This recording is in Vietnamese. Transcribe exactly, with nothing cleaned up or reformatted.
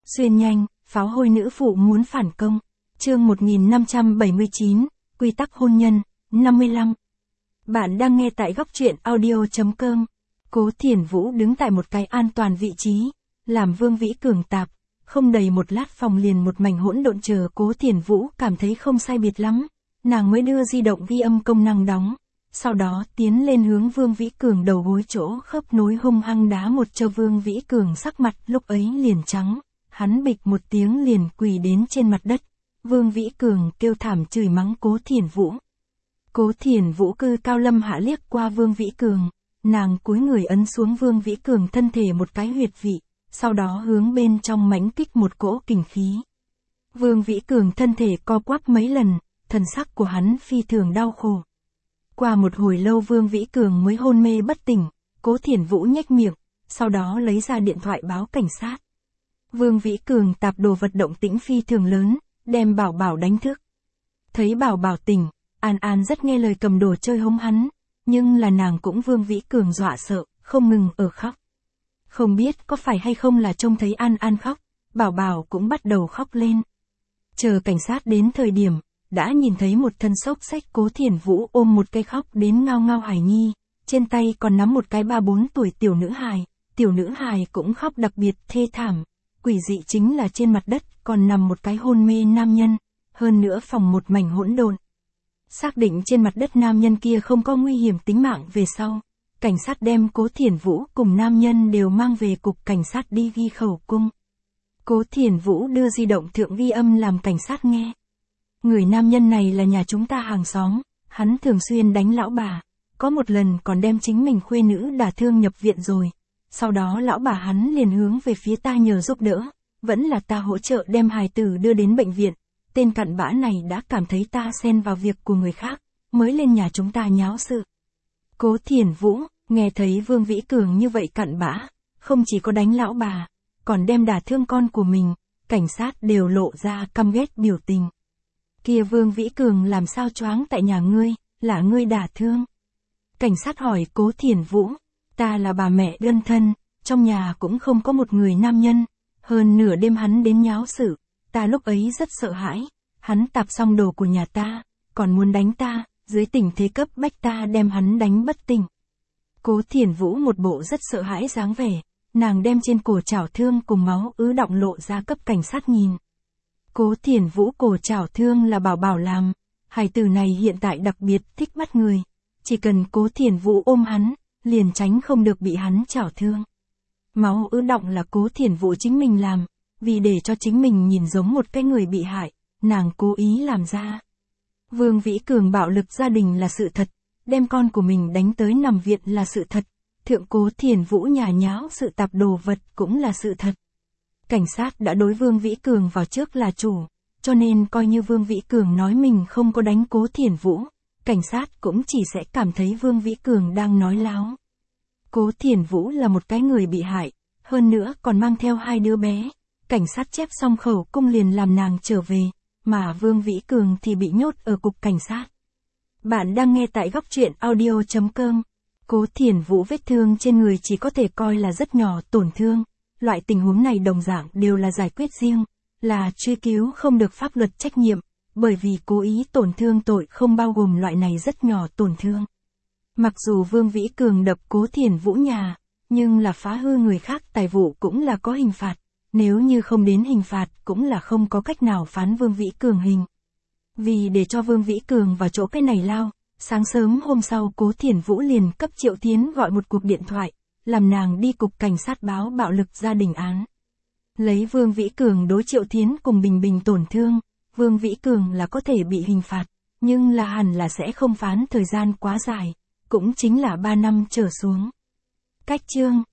Xuyên nhanh, pháo hôi nữ phụ muốn phản công. Chương một nghìn năm trăm bảy mươi chín, Quy tắc hôn nhân, năm mươi lăm. Bạn đang nghe tại góc truyện audio chấm com. Cố Thiển Vũ đứng tại một cái an toàn vị trí, làm Vương Vĩ Cường tạp. Không đầy một lát phòng liền một mảnh hỗn độn, chờ Cố Thiển Vũ cảm thấy không sai biệt lắm. Nàng mới đưa di động ghi âm công năng đóng. Sau đó tiến lên hướng Vương Vĩ Cường đầu gối chỗ khớp nối hung hăng đá một cho Vương Vĩ Cường sắc mặt lúc ấy liền trắng. Hắn bịch một tiếng liền quỳ đến trên mặt đất. Vương Vĩ Cường kêu thảm chửi mắng Cố Thiển Vũ. Cố Thiển Vũ cư cao lâm hạ liếc qua Vương Vĩ Cường. Nàng cúi người ấn xuống Vương Vĩ Cường thân thể một cái huyệt vị. Sau đó hướng bên trong mãnh kích một cỗ kình khí. Vương Vĩ Cường thân thể co quắp mấy lần, thần sắc của hắn phi thường đau khổ. Qua một hồi lâu Vương Vĩ Cường mới hôn mê bất tỉnh. Cố Thiển Vũ nhếch miệng, sau đó lấy ra điện thoại báo cảnh sát. Vương Vĩ Cường tạp đồ vật động tĩnh phi thường lớn, đem Bảo Bảo đánh thức. Thấy Bảo Bảo tỉnh, An An rất nghe lời cầm đồ chơi hống hắn, nhưng là nàng cũng Vương Vĩ Cường dọa sợ, không ngừng ở khóc. Không biết có phải hay không là trông thấy An An khóc, Bảo Bảo cũng bắt đầu khóc lên. Chờ cảnh sát đến thời điểm, đã nhìn thấy một thân xốc xách Cố Thiển Vũ ôm một cây khóc đến ngao ngao hài nhi, trên tay còn nắm một cái ba bốn tuổi tiểu nữ hài, tiểu nữ hài cũng khóc đặc biệt thê thảm. Quỷ dị chính là trên mặt đất còn nằm một cái hôn mê nam nhân, hơn nữa phòng một mảnh hỗn độn. Xác định trên mặt đất nam nhân kia không có nguy hiểm tính mạng về sau, cảnh sát đem Cố Thiển Vũ cùng nam nhân đều mang về cục cảnh sát đi ghi khẩu cung. Cố Thiển Vũ đưa di động thượng ghi âm làm cảnh sát nghe. Người nam nhân này là nhà chúng ta hàng xóm, hắn thường xuyên đánh lão bà, có một lần còn đem chính mình khuê nữ đả thương nhập viện rồi. Sau đó lão bà hắn liền hướng về phía ta nhờ giúp đỡ, vẫn là ta hỗ trợ đem hài tử đưa đến bệnh viện. Tên cặn bã này đã cảm thấy ta xen vào việc của người khác, mới lên nhà chúng ta nháo sự. Cố Thiển Vũ, nghe thấy Vương Vĩ Cường như vậy cặn bã, không chỉ có đánh lão bà, còn đem đả thương con của mình, cảnh sát đều lộ ra căm ghét biểu tình. Kia Vương Vĩ Cường làm sao choáng tại nhà ngươi, là ngươi đả thương? Cảnh sát hỏi Cố Thiển Vũ. Ta là bà mẹ đơn thân, trong nhà cũng không có một người nam nhân, hơn nửa đêm hắn đến nháo sự, ta lúc ấy rất sợ hãi, hắn tạp xong đồ của nhà ta, còn muốn đánh ta, dưới tình thế cấp bách ta đem hắn đánh bất tỉnh. Cố Thiển Vũ một bộ rất sợ hãi dáng vẻ, nàng đem trên cổ chảo thương cùng máu ứ đọng lộ ra cấp cảnh sát nhìn. Cố Thiển Vũ cổ chảo thương là Bảo Bảo làm, hài tử này hiện tại đặc biệt thích bắt người, chỉ cần Cố Thiển Vũ ôm hắn, liền tránh không được bị hắn chảo thương. Máu ứ đọng là Cố Thiển Vũ chính mình làm, vì để cho chính mình nhìn giống một cái người bị hại, nàng cố ý làm ra. Vương Vĩ Cường bạo lực gia đình là sự thật, đem con của mình đánh tới nằm viện là sự thật, thượng Cố Thiển Vũ nhà nháo sự tạp đồ vật cũng là sự thật. Cảnh sát đã đối Vương Vĩ Cường vào trước là chủ, cho nên coi như Vương Vĩ Cường nói mình không có đánh Cố Thiển Vũ, cảnh sát cũng chỉ sẽ cảm thấy Vương Vĩ Cường đang nói láo. Cố Thiển Vũ là một cái người bị hại, hơn nữa còn mang theo hai đứa bé. Cảnh sát chép xong khẩu cung liền làm nàng trở về, mà Vương Vĩ Cường thì bị nhốt ở cục cảnh sát. Bạn đang nghe tại góc truyện audio chấm com. Cố Thiển Vũ vết thương trên người chỉ có thể coi là rất nhỏ tổn thương. Loại tình huống này đồng dạng đều là giải quyết riêng, là truy cứu không được pháp luật trách nhiệm. Bởi vì cố ý tổn thương tội không bao gồm loại này rất nhỏ tổn thương. Mặc dù Vương Vĩ Cường đập Cố Thiển Vũ nhà, nhưng là phá hư người khác tài vụ cũng là có hình phạt, nếu như không đến hình phạt cũng là không có cách nào phán Vương Vĩ Cường hình. Vì để cho Vương Vĩ Cường vào chỗ cái này lao, sáng sớm hôm sau Cố Thiển Vũ liền cấp Triệu Thiến gọi một cuộc điện thoại, làm nàng đi cục cảnh sát báo bạo lực gia đình án. Lấy Vương Vĩ Cường đối Triệu Thiến cùng Bình Bình tổn thương, Vương Vĩ Cường là có thể bị hình phạt, nhưng là hẳn là sẽ không phán thời gian quá dài, cũng chính là ba năm trở xuống. Cách chương